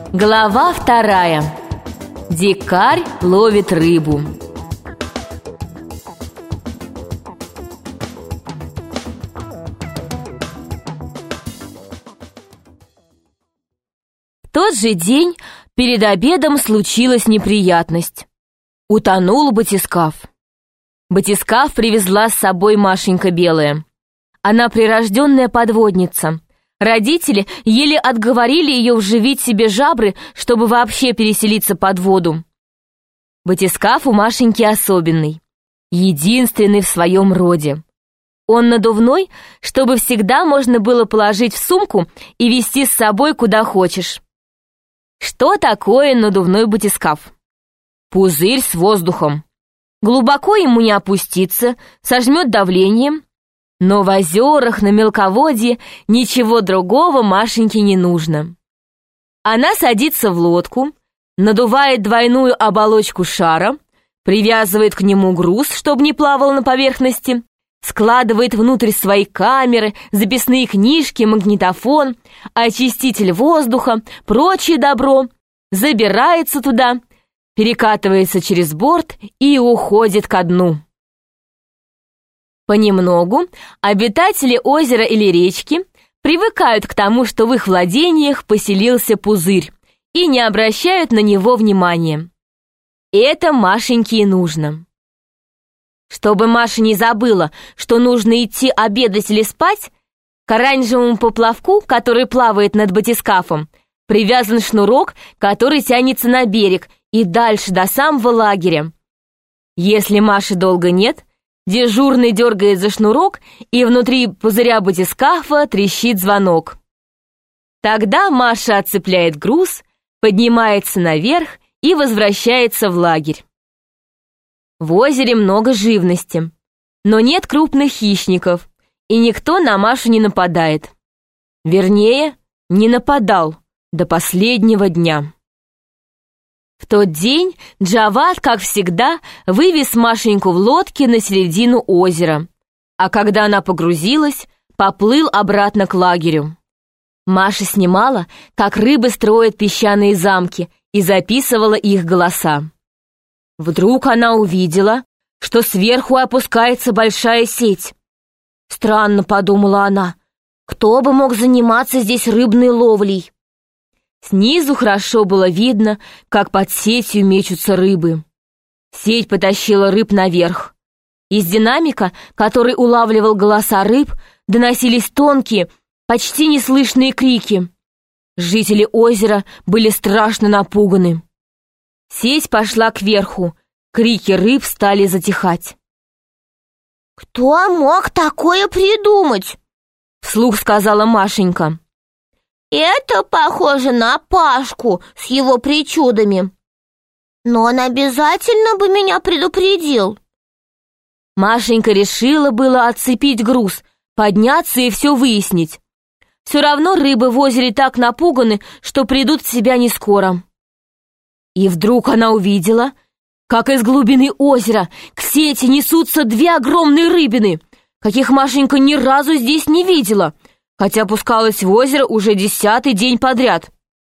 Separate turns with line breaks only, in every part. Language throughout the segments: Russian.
Глава 2. Дикарь ловит рыбу. В тот же день перед обедом случилась неприятность. Утонул батискаф. Батискаф привезла с собой Машенька Белая. Она прирожденная подводница. Родители еле отговорили ее вживить себе жабры, чтобы вообще переселиться под воду. Батискаф у Машеньки особенный, единственный в своем роде. Он надувной, чтобы всегда можно было положить в сумку и везти с собой куда хочешь. Что такое надувной батискаф? Пузырь с воздухом. Глубоко ему не опуститься, сожмет давлением. Но в озерах, на мелководье ничего другого Машеньке не нужно. Она садится в лодку, надувает двойную оболочку шара, привязывает к нему груз, чтобы не плавал на поверхности, складывает внутрь свои камеры, записные книжки, магнитофон, очиститель воздуха, прочее добро, забирается туда, перекатывается через борт и уходит ко дну. Понемногу обитатели озера или речки привыкают к тому, что в их владениях поселился пузырь, и не обращают на него внимания. Это Машеньке и нужно. Чтобы Маша не забыла, что нужно идти обедать или спать, к оранжевому поплавку, который плавает над батискафом, привязан шнурок, который тянется на берег и дальше до самого лагеря. Если Маши долго нет, дежурный дергает за шнурок, и внутри пузыря батискафа трещит звонок. Тогда Маша отцепляет груз, поднимается наверх и возвращается в лагерь. В озере много живности, но нет крупных хищников, и никто на Машу не нападает. Вернее, не нападал до последнего дня. В тот день Джавад, как всегда, вывез Машеньку в лодке на середину озера, а когда она погрузилась, поплыл обратно к лагерю. Маша снимала, как рыбы строят песчаные замки, и записывала их голоса. Вдруг она увидела, что сверху опускается большая сеть. «Странно», — подумала она, — «кто бы мог заниматься здесь рыбной ловлей?» Снизу хорошо было видно, как под сетью мечутся рыбы. Сеть потащила рыб наверх. Из динамика, который улавливал голоса рыб, доносились тонкие, почти неслышные крики. Жители озера были страшно напуганы. Сеть пошла кверху, крики рыб стали затихать.
«Кто мог такое придумать?» —
вслух сказала Машенька.
«Это похоже на Пашку с его причудами. Но он обязательно бы меня предупредил».
Машенька решила было отцепить груз, подняться и все выяснить. Все равно рыбы в озере так напуганы, что придут в себя не скоро. И вдруг она увидела, как из глубины озера к сети несутся две огромные рыбины, каких Машенька ни разу здесь не видела, хотя пускалась в озеро уже 10-й день подряд.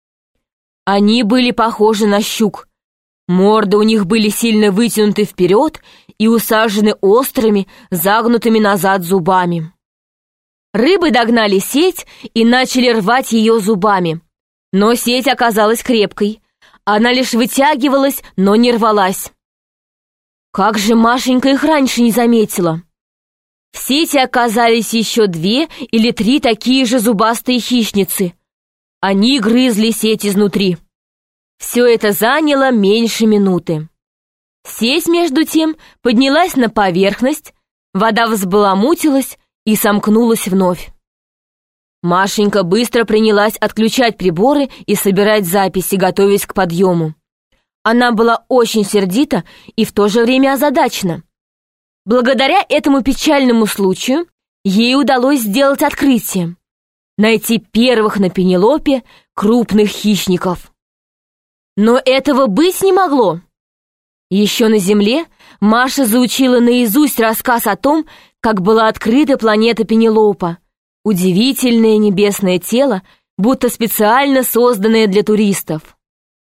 Они были похожи на щук. Морды у них были сильно вытянуты вперед и усажены острыми, загнутыми назад зубами. Рыбы догнали сеть и начали рвать ее зубами. Но сеть оказалась крепкой. Она лишь вытягивалась, но не рвалась. Как же Машенька их раньше не заметила? В сети оказались еще 2 или 3 такие же зубастые хищницы. Они грызли сеть изнутри. Все это заняло меньше минуты. Сеть, между тем, поднялась на поверхность, вода взбаламутилась и сомкнулась вновь. Машенька быстро принялась отключать приборы и собирать записи, готовясь к подъему. Она была очень сердита и в то же время озадачена. Благодаря этому печальному случаю ей удалось сделать открытие — найти первых на Пенелопе крупных хищников. Но этого быть не могло. Еще на Земле Маша заучила наизусть рассказ о том, как была открыта планета Пенелопа, удивительное небесное тело, будто специально созданное для туристов.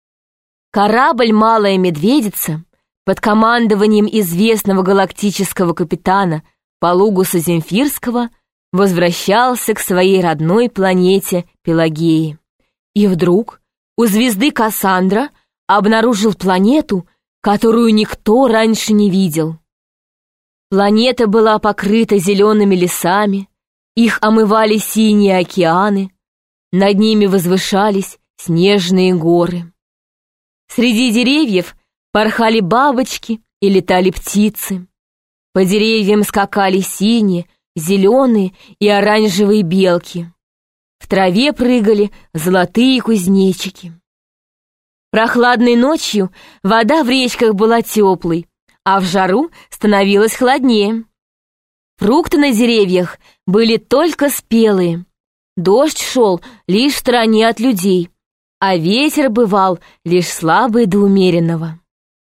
Корабль «Малая медведица» под командованием известного галактического капитана Палугуса Земфирского возвращался к своей родной планете Пелагеи. И вдруг у звезды Кассандра обнаружил планету, которую никто раньше не видел. Планета была покрыта зелеными лесами, их омывали синие океаны, над ними возвышались снежные горы. Среди деревьев порхали бабочки и летали птицы. По деревьям скакали синие, зеленые и оранжевые белки. В траве прыгали золотые кузнечики. Прохладной ночью вода в речках была теплой, а в жару становилось холоднее. Фрукты на деревьях были только спелые. Дождь шел лишь в стороне от людей, а ветер бывал лишь слабый до умеренного.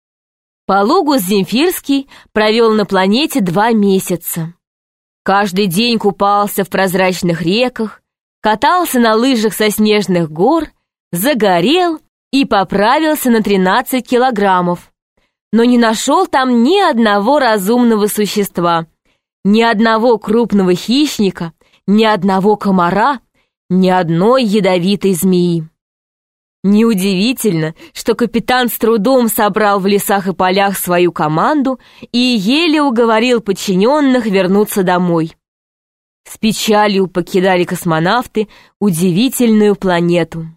Палугус Земфирский провел на планете 2 месяца. Каждый день купался в прозрачных реках, катался на лыжах со снежных гор, загорел и поправился на 13 килограммов, но не нашел там ни одного разумного существа, ни одного крупного хищника, ни одного комара, ни одной ядовитой змеи. Неудивительно, что капитан с трудом собрал в лесах и полях свою команду и еле уговорил подчиненных вернуться домой. С печалью покидали космонавты удивительную планету.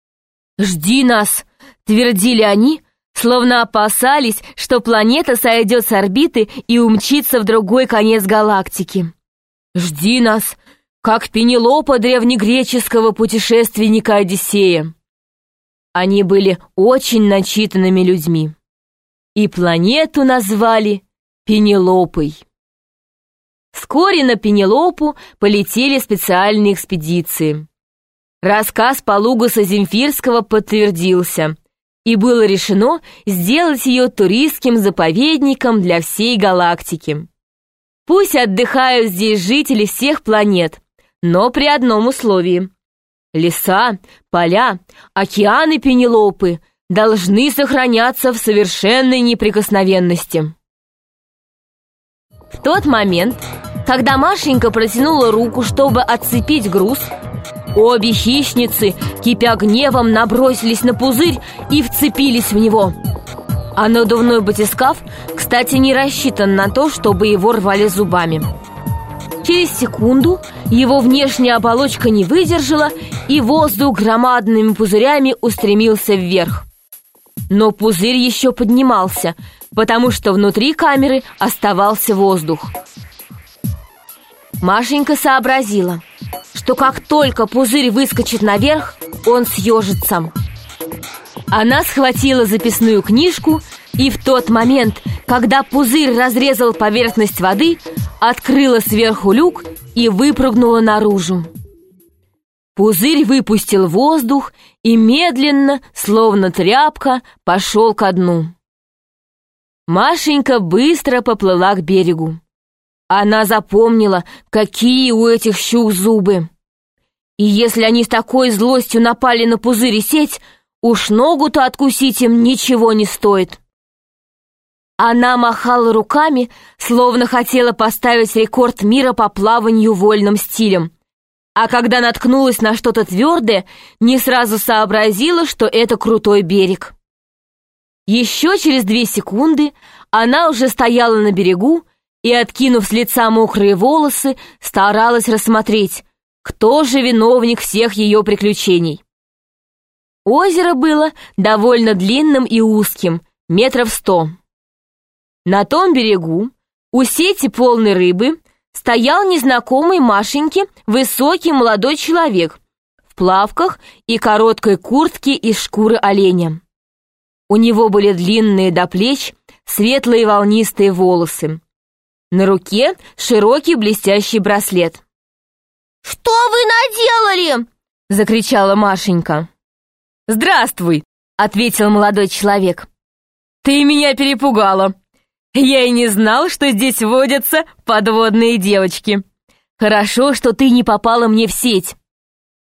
«Жди нас!» — твердили они, словно опасались, что планета сойдет с орбиты и умчится в другой конец галактики. «Жди нас, как Пенелопа древнегреческого путешественника Одиссея». Они были очень начитанными людьми. И планету назвали Пенелопой. Вскоре на Пенелопу полетели специальные экспедиции. Рассказ Палугуса Земфирского подтвердился, и было решено сделать ее туристским заповедником для всей галактики. Пусть отдыхают здесь жители всех планет, но при одном условии. Леса, поля, океаны Пенелопы должны сохраняться в совершенной неприкосновенности. В тот момент, когда Машенька протянула руку, чтобы отцепить груз, обе хищницы, кипя гневом, набросились на пузырь и вцепились в него. А надувной батискаф, кстати, не рассчитан на то, чтобы его рвали зубами. Через секунду его внешняя оболочка не выдержала, и воздух громадными пузырями устремился вверх. Но пузырь еще поднимался, потому что внутри камеры оставался воздух. Машенька сообразила, что как только пузырь выскочит наверх, он съежится. Она схватила записную книжку, и в тот момент, когда пузырь разрезал поверхность воды, открыла сверху люк и выпрыгнула наружу. Пузырь выпустил воздух и медленно, словно тряпка, пошел ко дну. Машенька быстро поплыла к берегу. Она запомнила, какие у этих щук зубы. И если они с такой злостью напали на пузырь и сеть, уж ногу-то откусить им ничего не стоит. Она махала руками, словно хотела поставить рекорд мира по плаванию вольным стилем. А когда наткнулась на что-то твердое, не сразу сообразила, что это крутой берег. Еще через 2 секунды она уже стояла на берегу и, откинув с лица мокрые волосы, старалась рассмотреть, кто же виновник всех ее приключений. Озеро было довольно длинным и узким, 100 метров. На том берегу, у сети полной рыбы, стоял незнакомый Машеньке высокий молодой человек в плавках и короткой куртке из шкуры оленя. У него были длинные до плеч светлые волнистые волосы. На руке широкий блестящий браслет.
«Что вы наделали?» —
закричала Машенька. «Здравствуй!» — ответил молодой человек. «Ты меня перепугала. Я и не знал, что здесь водятся подводные девочки. Хорошо, что ты не попала мне в сеть».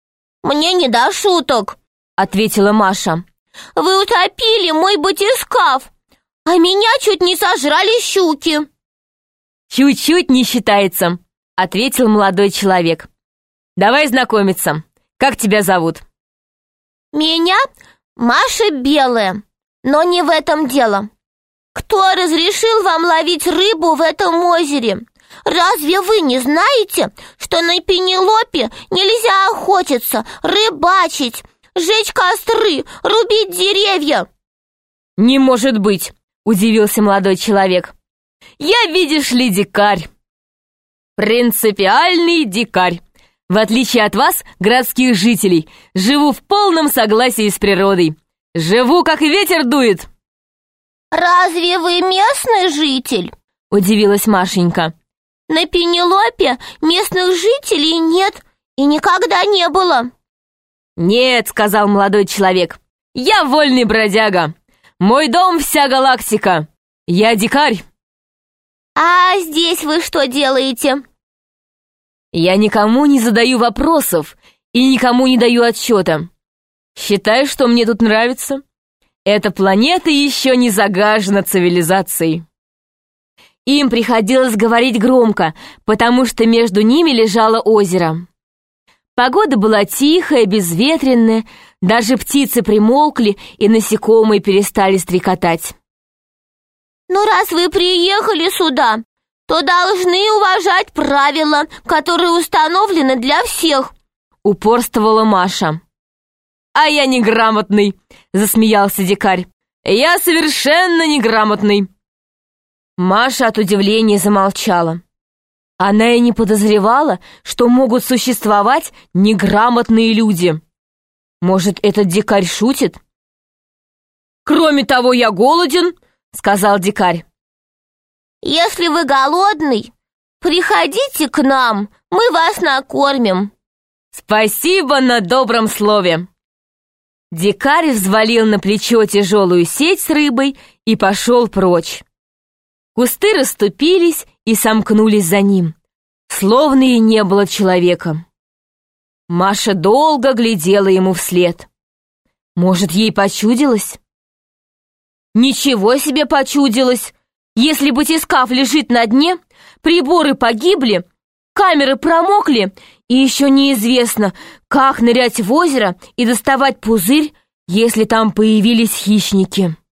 Мне не до шуток»,
— ответила Маша.
«Вы утопили мой батискаф, а меня чуть не сожрали щуки».
«Чуть-чуть не считается», — ответил молодой человек. «Давай знакомиться. Как тебя зовут?»
«Меня Маша Белая, но не в этом дело. Кто разрешил вам ловить рыбу в этом озере? Разве вы не знаете, что на Пенелопе нельзя охотиться, рыбачить, жечь костры, рубить деревья?»
«Не может быть», — удивился молодой человек. «Я, видишь ли, дикарь. Принципиальный дикарь. В отличие от вас, городских жителей, живу в полном согласии с природой. Живу, как ветер дует».
«Разве вы местный житель?»
— удивилась Машенька.
«На Пенелопе местных жителей нет и никогда не было».
«Нет», — сказал молодой человек, — «я вольный бродяга. Мой дом — вся галактика. Я дикарь».
«А здесь вы что делаете?»
«Я никому не задаю вопросов и никому не даю отчета. Считаю, что мне тут нравится. Эта планета еще не загажена цивилизацией». Им приходилось говорить громко, потому что между ними лежало озеро. Погода была тихая, безветренная, даже птицы примолкли и насекомые перестали стрекотать.
«Ну, раз вы приехали сюда, то должны уважать правила, которые установлены для всех»,
— упорствовала Маша. «А я неграмотный», — засмеялся дикарь. «Я совершенно неграмотный». Маша от удивления замолчала. Она и не подозревала, что могут существовать неграмотные люди. Может, этот дикарь шутит? «Кроме того, я голоден», — сказал дикарь.
«Если вы голодный, приходите к нам, мы вас накормим».
«Спасибо на добром слове». Дикарь взвалил на плечо тяжелую сеть с рыбой и пошел прочь. Кусты расступились и сомкнулись за ним, словно и не было человека. Маша долго глядела ему вслед. Может, ей почудилось? Ничего себе почудилось! Если батискаф лежит на дне, приборы погибли, камеры промокли, и еще неизвестно, как нырять в озеро и доставать пузырь, если там появились хищники.